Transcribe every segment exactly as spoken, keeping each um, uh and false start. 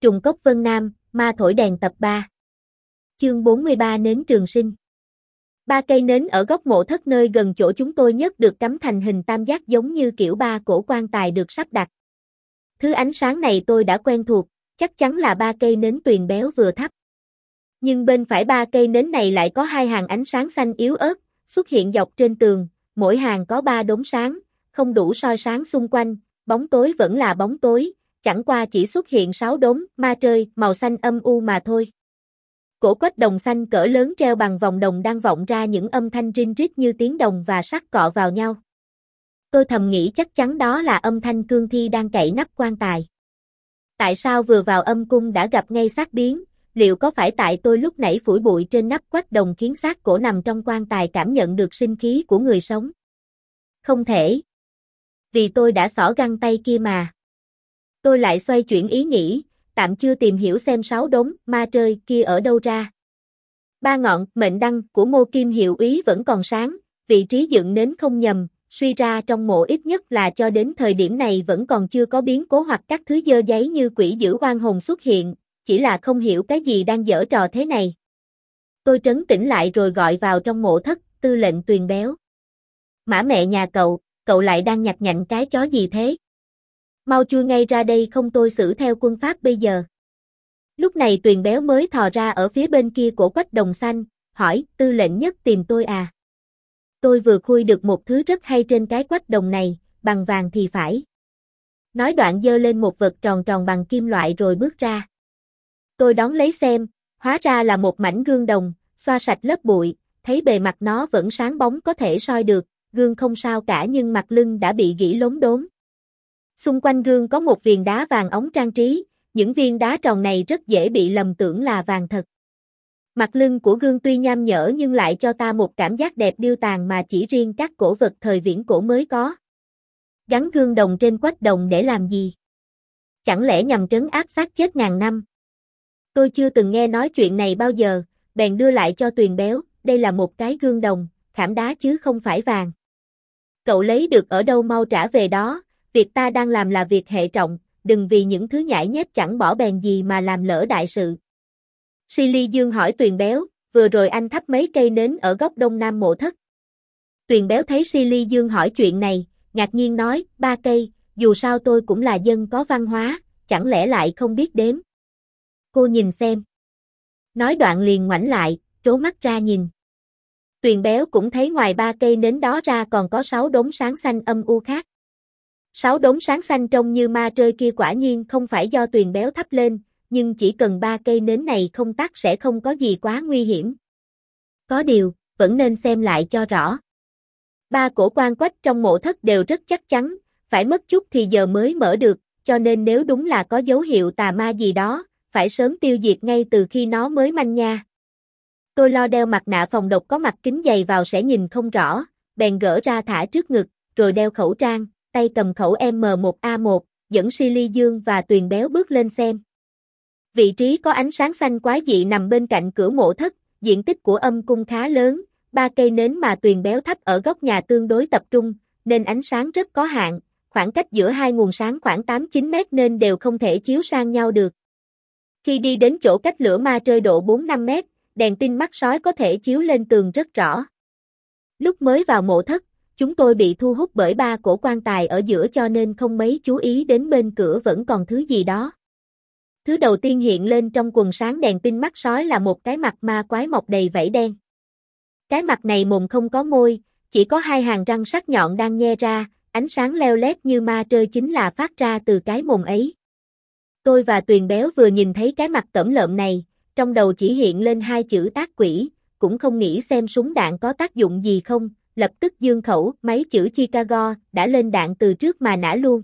Trùng cốc Vân Nam, ma thổi đèn tập ba. Chương bốn mươi ba Nến Trường Sinh. Ba cây nến ở góc mộ thất nơi gần chỗ chúng tôi nhất được cắm thành hình tam giác giống như kiểu ba cổ quan tài được sắp đặt. Thứ ánh sáng này tôi đã quen thuộc, chắc chắn là ba cây nến Tuyền Béo vừa thắp. Nhưng bên phải ba cây nến này lại có hai hàng ánh sáng xanh yếu ớt, xuất hiện dọc trên tường, mỗi hàng có ba đốm sáng, không đủ soi sáng xung quanh, bóng tối vẫn là bóng tối, chẳng qua chỉ xuất hiện sáu đốm ma trơi màu xanh âm u mà thôi. Cổ quách đồng xanh cỡ lớn treo bằng vòng đồng đang vọng ra những âm thanh rin rít như tiếng đồng và sắt cọ vào nhau. Tôi thầm nghĩ chắc chắn đó là âm thanh cương thi đang cậy nắp quan tài. Tại sao vừa vào âm cung đã gặp ngay xác biến, liệu có phải tại tôi lúc nãy phủi bụi trên nắp quách đồng khiến xác cổ nằm trong quan tài cảm nhận được sinh khí của người sống? Không thể. Vì tôi đã xỏ găng tay kia mà. Tôi lại xoay chuyển ý nghĩ, tạm chưa tìm hiểu xem sáu đốm ma trơi kia ở đâu ra. Ba ngọn mệnh đăng của Mô Kim hiệu úy vẫn còn sáng, vị trí dựng nến không nhầm, suy ra trong mộ ít nhất là cho đến thời điểm này vẫn còn chưa có biến cố hoặc các thứ dơ giấy như quỷ dữ oan hồn xuất hiện, chỉ là không hiểu cái gì đang giở trò thế này. Tôi trấn tĩnh lại rồi gọi vào trong mộ thất, Tư lệnh Tuyền Béo. Mã mẹ nhà cậu, cậu lại đang nhặt nhạnh cái chó gì thế? Mau chui ngay ra đây không tôi xử theo quân pháp bây giờ. Lúc này Tuyền Béo mới thò ra ở phía bên kia cổ quách đồng xanh, hỏi, Tư lệnh Nhất tìm tôi à? Tôi vừa khui được một thứ rất hay trên cái quách đồng này, bằng vàng thì phải. Nói đoạn giơ lên một vật tròn tròn bằng kim loại rồi bước ra. Tôi đón lấy xem, hóa ra là một mảnh gương đồng, xoa sạch lớp bụi, thấy bề mặt nó vẫn sáng bóng có thể soi được, gương không sao cả nhưng mặt lưng đã bị gỉ lốm đốm. Xung quanh gương có một viền đá vàng óng trang trí, những viên đá tròn này rất dễ bị lầm tưởng là vàng thật. Mặt lưng của gương tuy nham nhở nhưng lại cho ta một cảm giác đẹp điêu tàn mà chỉ riêng các cổ vật thời viễn cổ mới có. Gắn gương đồng trên quách đồng để làm gì? Chẳng lẽ nhằm trấn áp xác chết ngàn năm? Tôi chưa từng nghe nói chuyện này bao giờ, bèn đưa lại cho Tuyền Béo, đây là một cái gương đồng, khảm đá chứ không phải vàng. Cậu lấy được ở đâu mau trả về đó, việc ta đang làm là việc hệ trọng, đừng vì những thứ nhãi nhép chẳng bỏ bèn gì mà làm lỡ đại sự. Silly Dương hỏi Tuyền Béo, vừa rồi anh thắp mấy cây nến ở góc đông nam mộ thất. Tuyền Béo thấy Silly Dương hỏi chuyện này, ngạc nhiên nói, ba cây, dù sao tôi cũng là dân có văn hóa, chẳng lẽ lại không biết đếm. Cô nhìn xem. Nói đoạn liền ngoảnh lại, trố mắt ra nhìn. Tuyền Béo cũng thấy ngoài ba cây nến đó ra còn có sáu đốm sáng xanh âm u khác. Sáu đốm sáng xanh trông như ma trơi kia quả nhiên không phải do Tuyền Béo thắp lên, nhưng chỉ cần ba cây nến này không tắt sẽ không có gì quá nguy hiểm. Có điều, vẫn nên xem lại cho rõ. Ba cổ quan quách trong mộ thất đều rất chắc chắn, phải mất chút thì giờ mới mở được, cho nên nếu đúng là có dấu hiệu tà ma gì đó, phải sớm tiêu diệt ngay từ khi nó mới manh nha. Tôi lo đeo mặt nạ phòng độc có mặt kính dày vào sẽ nhìn không rõ, bèn gỡ ra thả trước ngực, rồi đeo khẩu trang, tay cầm khẩu M một A một, dẫn Silly Dương và Tuyền Béo bước lên xem. Vị trí có ánh sáng xanh quái dị nằm bên cạnh cửa mộ thất, diện tích của âm cung khá lớn, ba cây nến mà Tuyền Béo thắp ở góc nhà tương đối tập trung, nên ánh sáng rất có hạn, khoảng cách giữa hai nguồn sáng khoảng tám chín mét nên đều không thể chiếu sang nhau được. Khi đi đến chỗ cách lửa ma trơi độ bốn năm mét, đèn pin mắt sói có thể chiếu lên tường rất rõ. Lúc mới vào mộ thất, chúng tôi bị thu hút bởi ba cổ quan tài ở giữa cho nên không mấy chú ý đến bên cửa vẫn còn thứ gì đó. Thứ đầu tiên hiện lên trong quần sáng đèn pin mắt sói là một cái mặt ma quái mọc đầy vảy đen. Cái mặt này mồm không có môi, chỉ có hai hàng răng sắc nhọn đang nhe ra, ánh sáng leo lét như ma trơi chính là phát ra từ cái mồm ấy. Tôi và Tuyền Béo vừa nhìn thấy cái mặt tởm lợm này, trong đầu chỉ hiện lên hai chữ ác quỷ, cũng không nghĩ xem súng đạn có tác dụng gì không, lập tức dương khẩu, mấy chữ Chicago đã lên đạn từ trước mà nã luôn.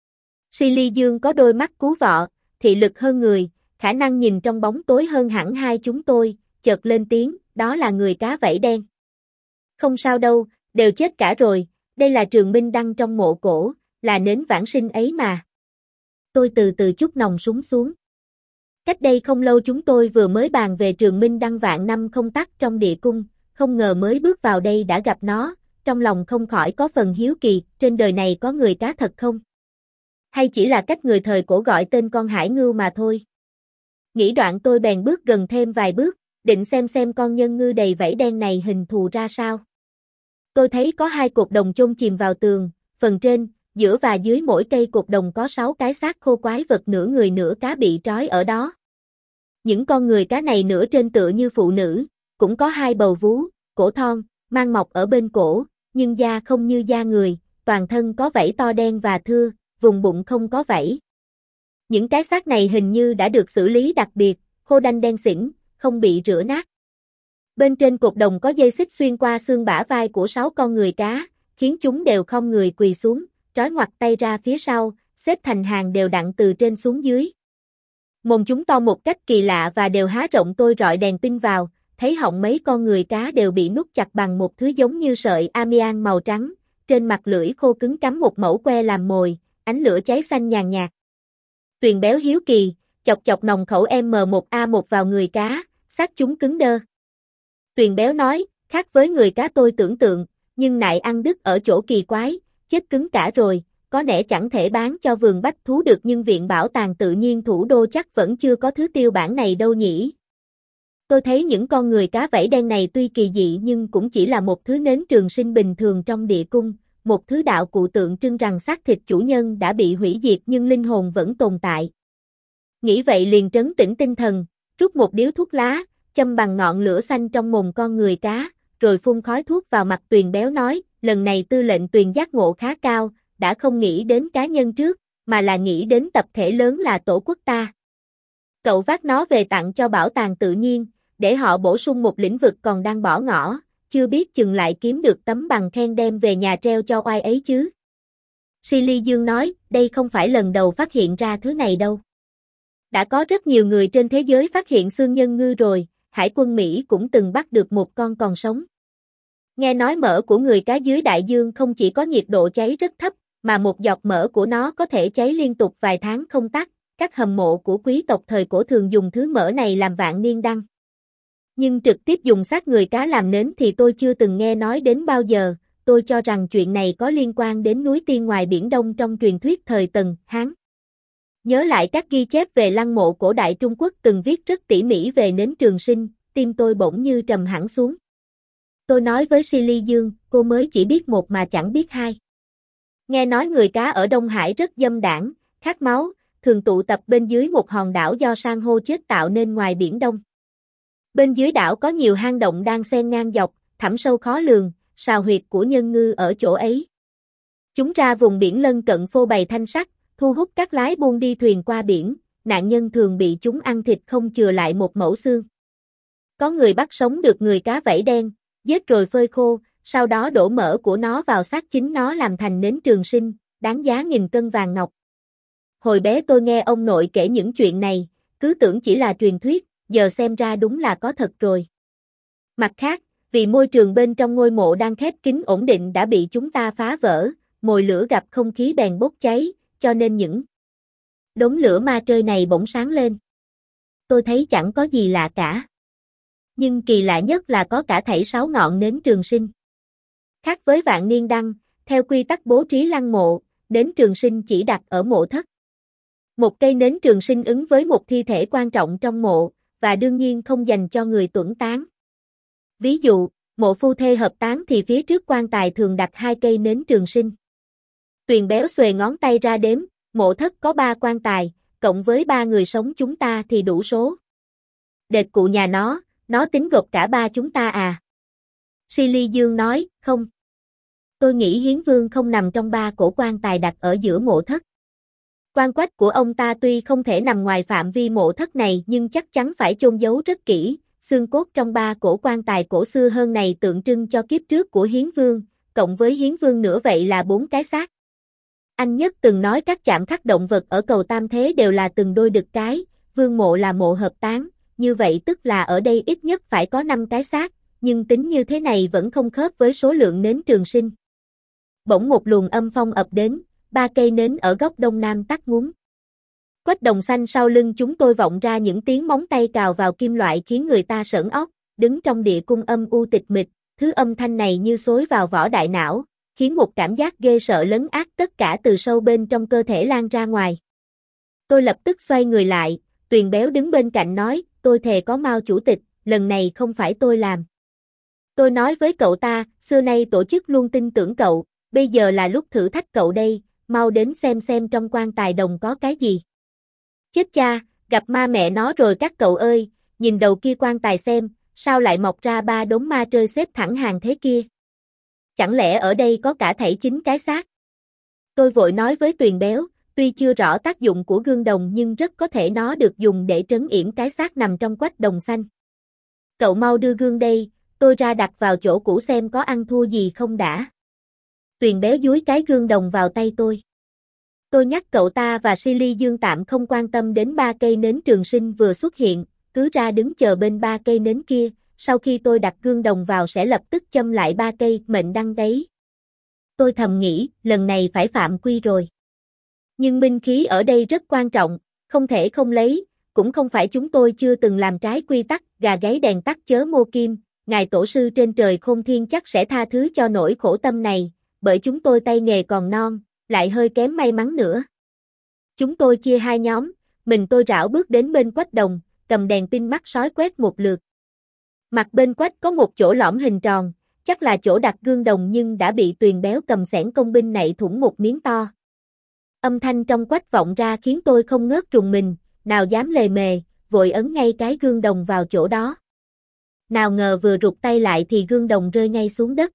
Silly Dương có đôi mắt cú vọ, thị lực hơn người, khả năng nhìn trong bóng tối hơn hẳn hai chúng tôi, chợt lên tiếng, đó là người cá vảy đen. Không sao đâu, đều chết cả rồi, đây là Trường Minh đăng trong mộ cổ, là nến vãng sinh ấy mà. Tôi từ từ chút nòng súng xuống. Cách đây không lâu chúng tôi vừa mới bàn về Trường Minh đăng vạn năm không tắt trong địa cung, không ngờ mới bước vào đây đã gặp nó, trong lòng không khỏi có phần hiếu kỳ, trên đời này có người cá thật không? Hay chỉ là cách người thời cổ gọi tên con hải ngưu mà thôi? Nghĩ đoạn tôi bèn bước gần thêm vài bước, định xem xem con nhân ngư đầy vảy đen này hình thù ra sao. Tôi thấy có hai cột đồng chôn chìm vào tường, phần trên, giữa và dưới mỗi cây cột đồng có sáu cái xác khô quái vật nửa người nửa cá bị trói ở đó. Những con người cá này nửa trên tựa như phụ nữ, cũng có hai bầu vú, cổ thon, mang mọc ở bên cổ, nhưng da không như da người, toàn thân có vảy to đen và thưa, vùng bụng không có vảy. Những cái xác này hình như đã được xử lý đặc biệt, khô đanh đen xỉn, không bị rửa nát. Bên trên cột đồng có dây xích xuyên qua xương bả vai của sáu con người cá, khiến chúng đều không người quỳ xuống, trói ngoặt tay ra phía sau, xếp thành hàng đều đặn từ trên xuống dưới. Mồm chúng to một cách kỳ lạ và đều há rộng. Tôi rọi đèn pin vào, thấy họng mấy con người cá đều bị nút chặt bằng một thứ giống như sợi amian màu trắng, trên mặt lưỡi khô cứng cắm một mẩu que làm mồi, ánh lửa cháy xanh nhàn nhạt. Tuyền béo hiếu kỳ, chọc chọc nòng khẩu M một A một vào người cá, xác chúng cứng đơ. Tuyền béo nói, khác với người cá tôi tưởng tượng, nhưng nại ăn đứt ở chỗ kỳ quái, chết cứng cả rồi, có lẽ chẳng thể bán cho vườn bách thú được, nhưng viện bảo tàng tự nhiên thủ đô chắc vẫn chưa có thứ tiêu bản này đâu nhỉ. Tôi thấy những con người cá vảy đen này tuy kỳ dị nhưng cũng chỉ là một thứ nến trường sinh bình thường trong địa cung, một thứ đạo cụ tượng trưng rằng xác thịt chủ nhân đã bị hủy diệt nhưng linh hồn vẫn tồn tại. Nghĩ vậy liền trấn tĩnh tinh thần, rút một điếu thuốc lá, châm bằng ngọn lửa xanh trong mồm con người cá, rồi phun khói thuốc vào mặt. Tuyền béo nói, lần này tư lệnh Tuyền giác ngộ khá cao, đã không nghĩ đến cá nhân trước, mà là nghĩ đến tập thể lớn là tổ quốc ta. Cậu vác nó về tặng cho bảo tàng tự nhiên, để họ bổ sung một lĩnh vực còn đang bỏ ngỏ, chưa biết chừng lại kiếm được tấm bằng khen đem về nhà treo cho oai ấy chứ. Silly Dương nói, đây không phải lần đầu phát hiện ra thứ này đâu. Đã có rất nhiều người trên thế giới phát hiện xương nhân ngư rồi, Hải quân Mỹ cũng từng bắt được một con còn sống. Nghe nói mỡ của người cá dưới đại dương không chỉ có nhiệt độ cháy rất thấp, mà một giọt mỡ của nó có thể cháy liên tục vài tháng không tắt. Các hầm mộ của quý tộc thời cổ thường dùng thứ mỡ này làm vạn niên đăng. Nhưng trực tiếp dùng xác người cá làm nến thì tôi chưa từng nghe nói đến bao giờ. Tôi cho rằng chuyện này có liên quan đến núi Tiên ngoài Biển Đông trong truyền thuyết thời Tần, Hán. Nhớ lại các ghi chép về lăng mộ cổ đại Trung Quốc từng viết rất tỉ mỉ về nến trường sinh, tim tôi bỗng như trầm hẳn xuống. Tôi nói với Silly Dương, cô mới chỉ biết một mà chẳng biết hai. Nghe nói người cá ở Đông Hải rất dâm đảng, khát máu, thường tụ tập bên dưới một hòn đảo do san hô chết tạo nên ngoài Biển Đông. Bên dưới đảo có nhiều hang động đang xen ngang dọc, thẳm sâu khó lường, sào huyệt của nhân ngư ở chỗ ấy. Chúng ra vùng biển lân cận phô bày thanh sắc, thu hút các lái buôn đi thuyền qua biển, nạn nhân thường bị chúng ăn thịt không chừa lại một mẩu xương. Có người bắt sống được người cá vảy đen, giết rồi phơi khô, sau đó đổ mỡ của nó vào xác chính nó làm thành nến trường sinh, đáng giá nghìn cân vàng ngọc. Hồi bé tôi nghe ông nội kể những chuyện này, cứ tưởng chỉ là truyền thuyết, giờ xem ra đúng là có thật rồi. Mặt khác, vì môi trường bên trong ngôi mộ đang khép kín ổn định đã bị chúng ta phá vỡ, mồi lửa gặp không khí bèn bốc cháy, cho nên những đống lửa ma trơi này bỗng sáng lên. Tôi thấy chẳng có gì lạ cả. Nhưng kỳ lạ nhất là có cả thảy sáu ngọn nến trường sinh. Khác với vạn niên đăng, theo quy tắc bố trí lăng mộ, nến trường sinh chỉ đặt ở mộ thất. Một cây nến trường sinh ứng với một thi thể quan trọng trong mộ, và đương nhiên không dành cho người tuẫn táng. Ví dụ, mộ phu thê hợp táng thì phía trước quan tài thường đặt hai cây nến trường sinh. Tuyền béo xuề ngón tay ra đếm, mộ thất có ba quan tài, cộng với ba người sống chúng ta thì đủ số. Đệt cụ nhà nó, nó tính gộp cả ba chúng ta à? Silly Dương nói, không. Tôi nghĩ Hiến Vương không nằm trong ba cổ quan tài đặt ở giữa mộ thất. Quan quách của ông ta tuy không thể nằm ngoài phạm vi mộ thất này nhưng chắc chắn phải chôn giấu rất kỹ, xương cốt trong ba cổ quan tài cổ xưa hơn này tượng trưng cho kiếp trước của Hiến Vương, cộng với Hiến Vương nữa vậy là bốn cái xác. Anh Nhất từng nói các chạm khắc động vật ở cầu Tam Thế đều là từng đôi đực cái, vương mộ là mộ hợp táng, như vậy tức là ở đây ít nhất phải có năm cái xác, nhưng tính như thế này vẫn không khớp với số lượng nến trường sinh. Bỗng một luồng âm phong ập đến, ba cây nến ở góc đông nam tắt ngúm. Quách đồng xanh sau lưng chúng tôi vọng ra những tiếng móng tay cào vào kim loại khiến người ta sởn óc, đứng trong địa cung âm u tịch mịch, thứ âm thanh này như xối vào vỏ đại não, khiến một cảm giác ghê sợ lấn át tất cả từ sâu bên trong cơ thể lan ra ngoài. Tôi lập tức xoay người lại, Tuyền Béo đứng bên cạnh nói, tôi thề có Mao chủ tịch, lần này không phải tôi làm. Tôi nói với cậu ta, xưa nay tổ chức luôn tin tưởng cậu, bây giờ là lúc thử thách cậu đây, mau đến xem xem trong quan tài đồng có cái gì. Chết cha, gặp ma mẹ nó rồi các cậu ơi, nhìn đầu kia quan tài xem, sao lại mọc ra ba đống ma trơi xếp thẳng hàng thế kia? Chẳng lẽ ở đây có cả thảy chín cái xác? Tôi vội nói với Tuyền Béo, tuy chưa rõ tác dụng của gương đồng nhưng rất có thể nó được dùng để trấn yểm cái xác nằm trong quách đồng xanh. Cậu mau đưa gương đây, tôi ra đặt vào chỗ cũ xem có ăn thua gì không đã. Tuyền Béo dúi cái gương đồng vào tay tôi. Tôi nhắc cậu ta và Silly Dương tạm không quan tâm đến ba cây nến trường sinh vừa xuất hiện, cứ ra đứng chờ bên ba cây nến kia, sau khi tôi đặt gương đồng vào sẽ lập tức châm lại ba cây mệnh đăng đấy. Tôi thầm nghĩ, lần này phải phạm quy rồi. Nhưng binh khí ở đây rất quan trọng, không thể không lấy, cũng không phải chúng tôi chưa từng làm trái quy tắc, gà gáy đèn tắt chớ mô kim, ngài tổ sư trên trời khôn thiên chắc sẽ tha thứ cho nỗi khổ tâm này, bởi chúng tôi tay nghề còn non, lại hơi kém may mắn nữa. Chúng tôi chia hai nhóm, mình tôi rảo bước đến bên quách đồng, cầm đèn pin mắt sói quét một lượt. Mặt bên quách có một chỗ lõm hình tròn, chắc là chỗ đặt gương đồng nhưng đã bị Tuyền Béo cầm xẻng công binh nạy thủng một miếng to. Âm thanh trong quách vọng ra khiến tôi không ngớt rùng mình, nào dám lề mề, vội ấn ngay cái gương đồng vào chỗ đó. Nào ngờ vừa rụt tay lại thì gương đồng rơi ngay xuống đất.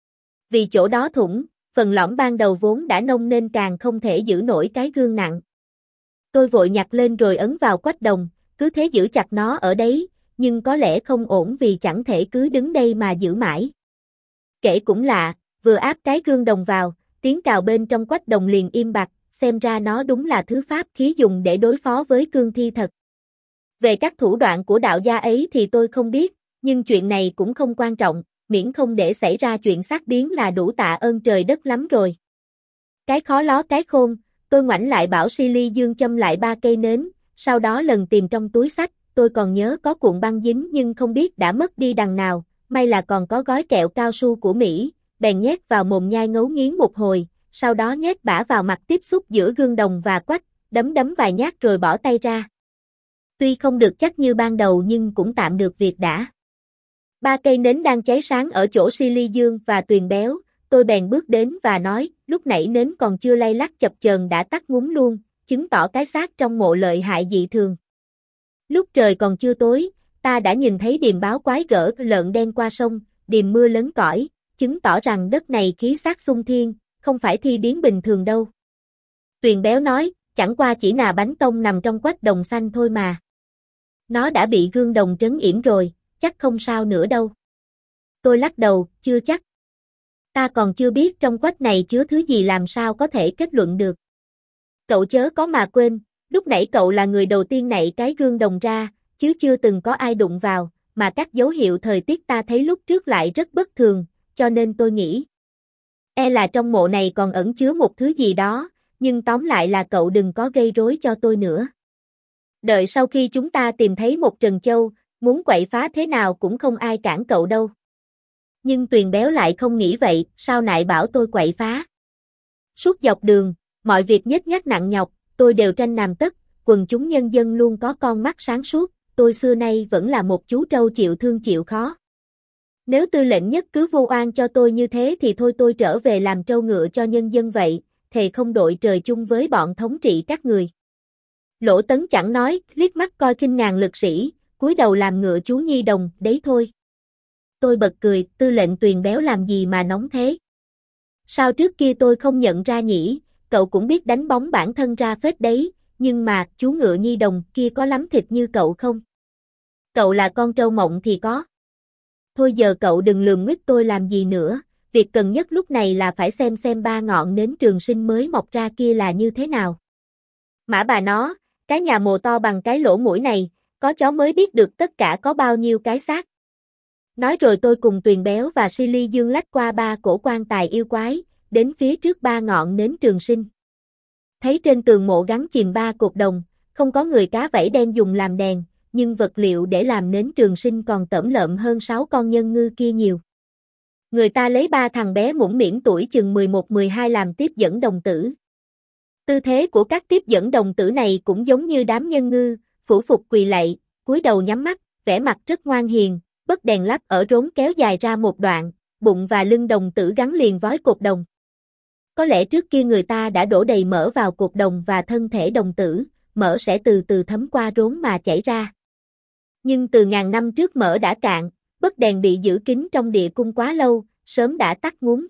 Vì chỗ đó thủng, phần lõm ban đầu vốn đã nông nên càng không thể giữ nổi cái gương nặng. Tôi vội nhặt lên rồi ấn vào quách đồng, cứ thế giữ chặt nó ở đấy, nhưng có lẽ không ổn vì chẳng thể cứ đứng đây mà giữ mãi. Kể cũng lạ, vừa áp cái gương đồng vào, tiếng cào bên trong quách đồng liền im bặt, xem ra nó đúng là thứ pháp khí dùng để đối phó với cương thi thật. Về các thủ đoạn của đạo gia ấy thì tôi không biết, nhưng chuyện này cũng không quan trọng, miễn không để xảy ra chuyện sát biến là đủ tạ ơn trời đất lắm rồi. Cái khó ló cái khôn, tôi ngoảnh lại bảo Silly Dương châm lại ba cây nến, sau đó lần tìm trong túi xách, tôi còn nhớ có cuộn băng dính nhưng không biết đã mất đi đằng nào, may là còn có gói kẹo cao su của Mỹ, bèn nhét vào mồm nhai ngấu nghiến một hồi, sau đó nhét bả vào mặt tiếp xúc giữa gương đồng và quách, đấm đấm vài nhát rồi bỏ tay ra. Tuy không được chắc như ban đầu nhưng cũng tạm được việc đã. Ba cây nến đang cháy sáng ở chỗ Silly Dương và Tuyền Béo, tôi bèn bước đến và nói, lúc nãy nến còn chưa lay lắc chập chờn đã tắt ngúm luôn, chứng tỏ cái xác trong mộ lợi hại dị thường. Lúc trời còn chưa tối, ta đã nhìn thấy điềm báo quái gở lợn đen qua sông, điềm mưa lớn cõi, chứng tỏ rằng đất này khí sát xung thiên, không phải thi biến bình thường đâu. Tuyền Béo nói, chẳng qua chỉ là bánh tông nằm trong quách đồng xanh thôi mà. Nó đã bị gương đồng trấn yểm rồi, chắc không sao nữa đâu. Tôi lắc đầu, chưa chắc. Ta còn chưa biết trong quách này chứa thứ gì làm sao có thể kết luận được. Cậu chớ có mà quên, lúc nãy cậu là người đầu tiên nạy cái gương đồng ra, chứ chưa từng có ai đụng vào, mà các dấu hiệu thời tiết ta thấy lúc trước lại rất bất thường, cho nên tôi nghĩ. E là trong mộ này còn ẩn chứa một thứ gì đó, nhưng tóm lại là cậu đừng có gây rối cho tôi nữa. Đợi sau khi chúng ta tìm thấy một Trần Châu, muốn quậy phá thế nào cũng không ai cản cậu đâu. Nhưng Tuyền Béo lại không nghĩ vậy, sao nại bảo tôi quậy phá. Suốt dọc đường, mọi việc nhếch nhác nặng nhọc, tôi đều tranh làm tất, quần chúng nhân dân luôn có con mắt sáng suốt, tôi xưa nay vẫn là một chú trâu chịu thương chịu khó. Nếu tư lệnh nhất cứ vô oan cho tôi như thế thì thôi tôi trở về làm trâu ngựa cho nhân dân vậy, thề không đội trời chung với bọn thống trị các người. Lỗ Tấn chẳng nói, liếc mắt coi khinh ngàn lực sĩ, cúi đầu làm ngựa chú nhi đồng, đấy thôi. Tôi bật cười, tư lệnh Tuyền Béo làm gì mà nóng thế? Sao trước kia tôi không nhận ra nhỉ, cậu cũng biết đánh bóng bản thân ra phết đấy, nhưng mà, chú ngựa nhi đồng kia có lắm thịt như cậu không? Cậu là con trâu mộng thì có. Thôi giờ cậu đừng lườm nguyết tôi làm gì nữa, việc cần nhất lúc này là phải xem xem ba ngọn nến trường sinh mới mọc ra kia là như thế nào. Mã bà nó, cái nhà mồ to bằng cái lỗ mũi này, có chó mới biết được tất cả có bao nhiêu cái xác. Nói rồi tôi cùng Tuyền Béo và Silly Dương lách qua ba cổ quan tài yêu quái, đến phía trước ba ngọn nến trường sinh. Thấy trên tường mộ gắn chìm ba cột đồng, không có người cá vảy đen dùng làm đèn, nhưng vật liệu để làm nến trường sinh còn tởm lợm hơn sáu con nhân ngư kia nhiều. Người ta lấy ba thằng bé mũm mĩm tuổi chừng mười một mười hai làm tiếp dẫn đồng tử. Tư thế của các tiếp dẫn đồng tử này cũng giống như đám nhân ngư, phủ phục quỳ lạy, cúi đầu nhắm mắt, vẻ mặt rất ngoan hiền, bấc đèn lắp ở rốn kéo dài ra một đoạn, bụng và lưng đồng tử gắn liền vói cột đồng. Có lẽ trước kia người ta đã đổ đầy mỡ vào cột đồng và thân thể đồng tử, mỡ sẽ từ từ thấm qua rốn mà chảy ra. Nhưng từ ngàn năm trước mỡ đã cạn, bấc đèn bị giữ kín trong địa cung quá lâu, sớm đã tắt ngúm.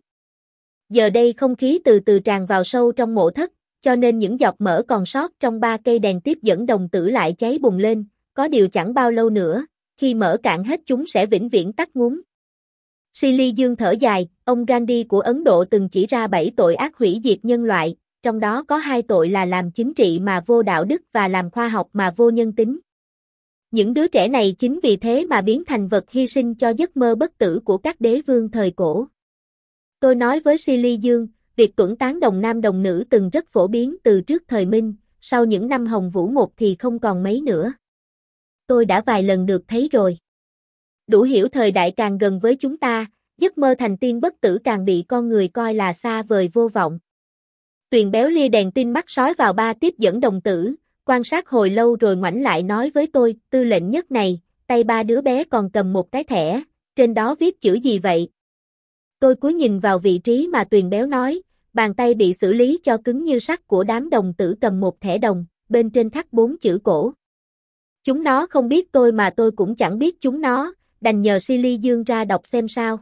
Giờ đây không khí từ từ tràn vào sâu trong mộ thất, cho nên những giọt mỡ còn sót trong ba cây đèn tiếp dẫn đồng tử lại cháy bùng lên, có điều chẳng bao lâu nữa, khi mỡ cạn hết chúng sẽ vĩnh viễn tắt ngúm. Silly Dương thở dài, ông Gandhi của Ấn Độ từng chỉ ra bảy tội ác hủy diệt nhân loại, trong đó có hai tội là làm chính trị mà vô đạo đức và làm khoa học mà vô nhân tính. Những đứa trẻ này chính vì thế mà biến thành vật hy sinh cho giấc mơ bất tử của các đế vương thời cổ. Tôi nói với Silly Dương, việc tuẫn tán đồng nam đồng nữ từng rất phổ biến từ trước thời Minh, sau những năm Hồng Vũ một thì không còn mấy nữa. Tôi đã vài lần được thấy rồi. Đủ hiểu thời đại càng gần với chúng ta, giấc mơ thành tiên bất tử càng bị con người coi là xa vời vô vọng. Tuyền béo lia đèn tin mắt sói vào ba tiếp dẫn đồng tử, quan sát hồi lâu rồi ngoảnh lại nói với tôi, tư lệnh nhất này, tay ba đứa bé còn cầm một cái thẻ, trên đó viết chữ gì vậy? Tôi cúi nhìn vào vị trí mà Tuyền béo nói, bàn tay bị xử lý cho cứng như sắt của đám đồng tử cầm một thẻ đồng, bên trên khắc bốn chữ cổ. Chúng nó không biết tôi mà tôi cũng chẳng biết chúng nó, đành nhờ Silly Dương ra đọc xem sao.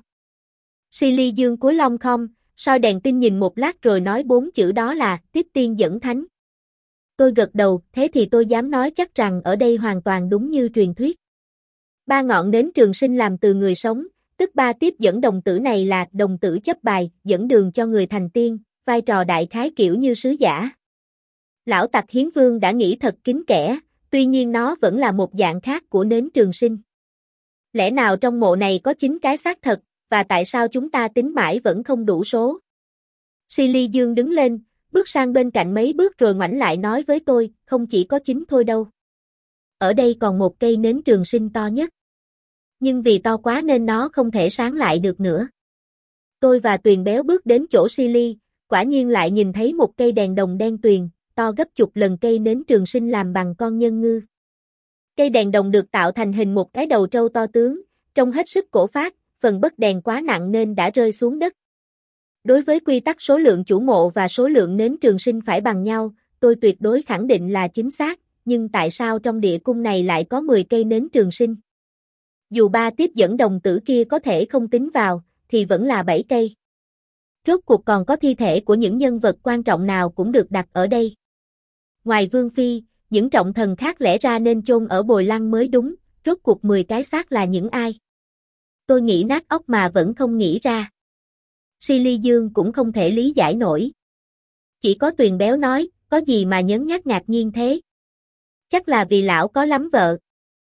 Silly Dương cúi lom khom, soi đèn tin nhìn một lát rồi nói bốn chữ đó là tiếp tiên dẫn thánh. Tôi gật đầu, thế thì tôi dám nói chắc rằng ở đây hoàn toàn đúng như truyền thuyết. Ba ngọn nến trường sinh làm từ người sống, tức ba tiếp dẫn đồng tử này là đồng tử chấp bài, dẫn đường cho người thành tiên, vai trò đại khái kiểu như sứ giả. Lão Tặc Hiến Vương đã nghĩ thật kín kẽ, tuy nhiên nó vẫn là một dạng khác của nến trường sinh. Lẽ nào trong mộ này có chín cái xác thật, và tại sao chúng ta tính mãi vẫn không đủ số? Silly Dương đứng lên, bước sang bên cạnh mấy bước rồi ngoảnh lại nói với tôi, không chỉ có chín thôi đâu. Ở đây còn một cây nến trường sinh to nhất. Nhưng vì to quá nên nó không thể sáng lại được nữa. Tôi và Tuyền béo bước đến chỗ Silly, quả nhiên lại nhìn thấy một cây đèn đồng đen tuyền, to gấp chục lần cây nến trường sinh làm bằng con nhân ngư. Cây đèn đồng được tạo thành hình một cái đầu trâu to tướng, trông hết sức cổ phác, phần bất đèn quá nặng nên đã rơi xuống đất. Đối với quy tắc số lượng chủ mộ và số lượng nến trường sinh phải bằng nhau, tôi tuyệt đối khẳng định là chính xác, nhưng tại sao trong địa cung này lại có mười cây nến trường sinh? Dù ba tiếp dẫn đồng tử kia có thể không tính vào, thì vẫn là bảy cây. Rốt cuộc còn có thi thể của những nhân vật quan trọng nào cũng được đặt ở đây. Ngoài Vương Phi, những trọng thần khác lẽ ra nên chôn ở Bồi Lăng mới đúng, rốt cuộc mười cái xác là những ai? Tôi nghĩ nát óc mà vẫn không nghĩ ra. Silly Dương cũng không thể lý giải nổi. Chỉ có Tuyền béo nói, có gì mà nhấn nhác ngạc nhiên thế? Chắc là vì lão có lắm vợ.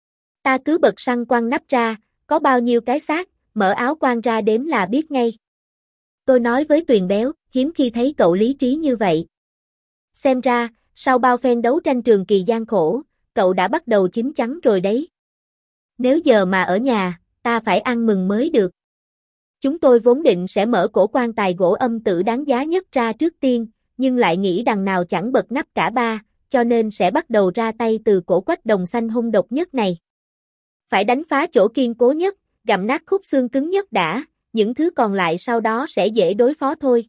Ta cứ bật xăng quăng nắp ra, có bao nhiêu cái xác, mở áo quan ra đếm là biết ngay. Tôi nói với Tuyền béo, hiếm khi thấy cậu lý trí như vậy. Xem ra, sau bao phen đấu tranh trường kỳ gian khổ, cậu đã bắt đầu chín chắn rồi đấy. Nếu giờ mà ở nhà, ta phải ăn mừng mới được. Chúng tôi vốn định sẽ mở cổ quan tài gỗ âm tử đáng giá nhất ra trước tiên, nhưng lại nghĩ đằng nào chẳng bật nắp cả ba, cho nên sẽ bắt đầu ra tay từ cổ quách đồng xanh hung độc nhất này. Phải đánh phá chỗ kiên cố nhất, gặm nát khúc xương cứng nhất đã, những thứ còn lại sau đó sẽ dễ đối phó thôi.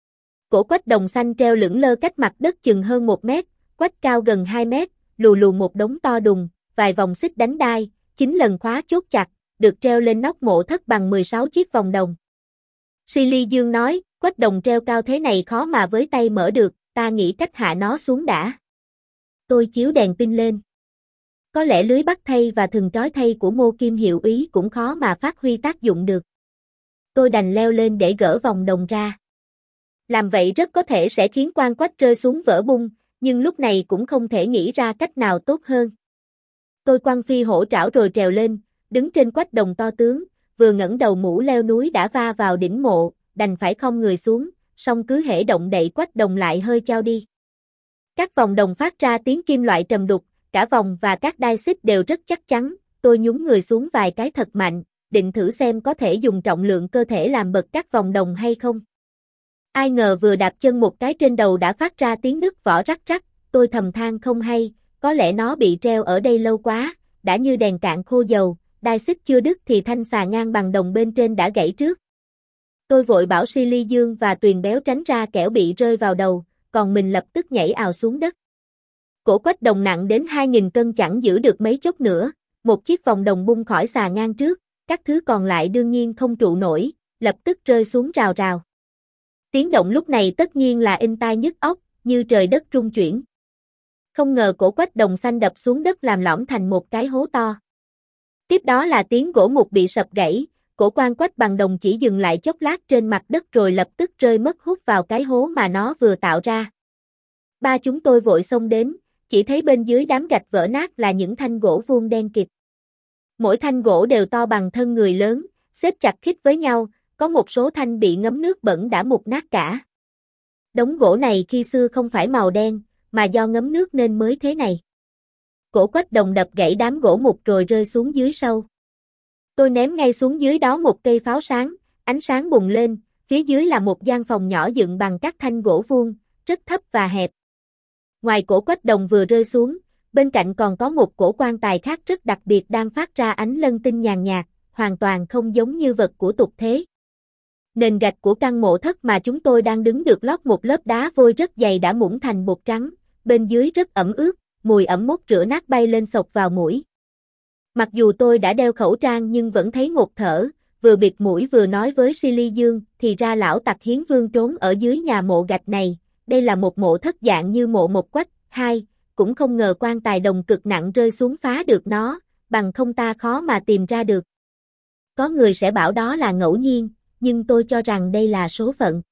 Cổ quách đồng xanh treo lững lơ cách mặt đất chừng hơn một mét, quách cao gần hai mét, lù lù một đống to đùng, vài vòng xích đánh đai, chín lần khóa chốt chặt, được treo lên nóc mộ thất bằng mười sáu chiếc vòng đồng. Silly Dương nói, quách đồng treo cao thế này khó mà với tay mở được, ta nghĩ cách hạ nó xuống đã. Tôi chiếu đèn pin lên. Có lẽ lưới bắt thay và thừng trói thay của Mô Kim hiệu úy cũng khó mà phát huy tác dụng được. Tôi đành leo lên để gỡ vòng đồng ra. Làm vậy rất có thể sẽ khiến quan quách rơi xuống vỡ bung, nhưng lúc này cũng không thể nghĩ ra cách nào tốt hơn. Tôi quăng phi hổ trảo rồi trèo lên, đứng trên quách đồng to tướng, vừa ngẩng đầu mũ leo núi đã va vào đỉnh mộ, đành phải khom người xuống, song cứ hễ động đậy quách đồng lại hơi chao đi. Các vòng đồng phát ra tiếng kim loại trầm đục, cả vòng và các đai xích đều rất chắc chắn, tôi nhún người xuống vài cái thật mạnh, định thử xem có thể dùng trọng lượng cơ thể làm bật các vòng đồng hay không. Ai ngờ vừa đạp chân một cái trên đầu đã phát ra tiếng nứt vỏ rắc rắc, tôi thầm than không hay, có lẽ nó bị treo ở đây lâu quá, đã như đèn cạn khô dầu, đai xích chưa đứt thì thanh xà ngang bằng đồng bên trên đã gãy trước. Tôi vội bảo Silly Dương và Tuyền Béo tránh ra kẻo bị rơi vào đầu, còn mình lập tức nhảy ào xuống đất. Cổ quách đồng nặng đến hai nghìn cân chẳng giữ được mấy chốc nữa, một chiếc vòng đồng bung khỏi xà ngang trước, các thứ còn lại đương nhiên không trụ nổi, lập tức rơi xuống rào rào. Tiếng động lúc này tất nhiên là inh tai nhức óc, như trời đất rung chuyển. Không ngờ cổ quách đồng xanh đập xuống đất làm lõm thành một cái hố to. Tiếp đó là tiếng gỗ mục bị sập gãy, cổ quan quách bằng đồng chỉ dừng lại chốc lát trên mặt đất rồi lập tức rơi mất hút vào cái hố mà nó vừa tạo ra. Ba chúng tôi vội xông đến, chỉ thấy bên dưới đám gạch vỡ nát là những thanh gỗ vuông đen kịt. Mỗi thanh gỗ đều to bằng thân người lớn, xếp chặt khít với nhau, có một số thanh bị ngấm nước bẩn đã mục nát cả. Đống gỗ này khi xưa không phải màu đen, mà do ngấm nước nên mới thế này. Cổ quách đồng đập gãy đám gỗ mục rồi rơi xuống dưới sâu. Tôi ném ngay xuống dưới đó một cây pháo sáng, ánh sáng bùng lên, phía dưới là một gian phòng nhỏ dựng bằng các thanh gỗ vuông, rất thấp và hẹp. Ngoài cổ quách đồng vừa rơi xuống, bên cạnh còn có một cổ quan tài khác rất đặc biệt đang phát ra ánh lân tinh nhàn nhạt, hoàn toàn không giống như vật của tục thế. Nền gạch của căn mộ thất mà chúng tôi đang đứng được lót một lớp đá vôi rất dày đã mũng thành bột trắng, bên dưới rất ẩm ướt, mùi ẩm mốc rửa nát bay lên xộc vào mũi. Mặc dù tôi đã đeo khẩu trang nhưng vẫn thấy ngột thở, vừa bịt mũi vừa nói với Silly Dương, thì ra lão tặc Hiến Vương trốn ở dưới nhà mộ gạch này, đây là một mộ thất dạng như mộ một quách, hai, cũng không ngờ quan tài đồng cực nặng rơi xuống phá được nó, bằng không ta khó mà tìm ra được. Có người sẽ bảo đó là ngẫu nhiên, nhưng tôi cho rằng đây là số phận.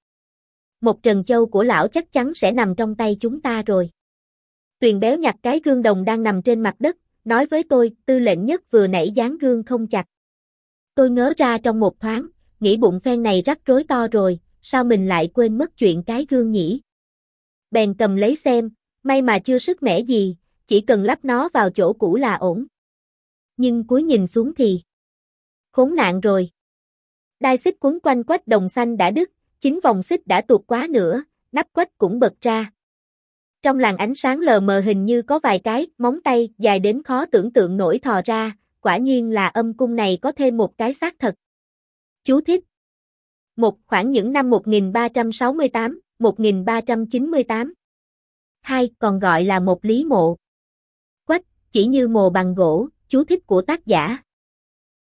Một trần châu của lão chắc chắn sẽ nằm trong tay chúng ta rồi. Tuyền Béo nhặt cái gương đồng đang nằm trên mặt đất, nói với tôi, Tư lệnh Nhất vừa nãy dán gương không chặt. Tôi ngớ ra trong một thoáng, nghĩ bụng phen này rắc rối to rồi, sao mình lại quên mất chuyện cái gương nhỉ? Bèn cầm lấy xem, may mà chưa sứt mẻ gì, chỉ cần lắp nó vào chỗ cũ là ổn. Nhưng cúi nhìn xuống thì khốn nạn rồi. Đai xích quấn quanh quách đồng xanh đã đứt, chính vòng xích đã tuột quá nữa, nắp quách cũng bật ra. Trong làn ánh sáng lờ mờ hình như có vài cái móng tay dài đến khó tưởng tượng nổi thò ra, quả nhiên là âm cung này có thêm một cái xác thật. Chú thích. Một khoảng những năm một nghìn ba trăm sáu mươi tám, một nghìn ba trăm chín mươi tám. Hai còn gọi là một lý mộ. Quách, chỉ như mồ bằng gỗ, chú thích của tác giả.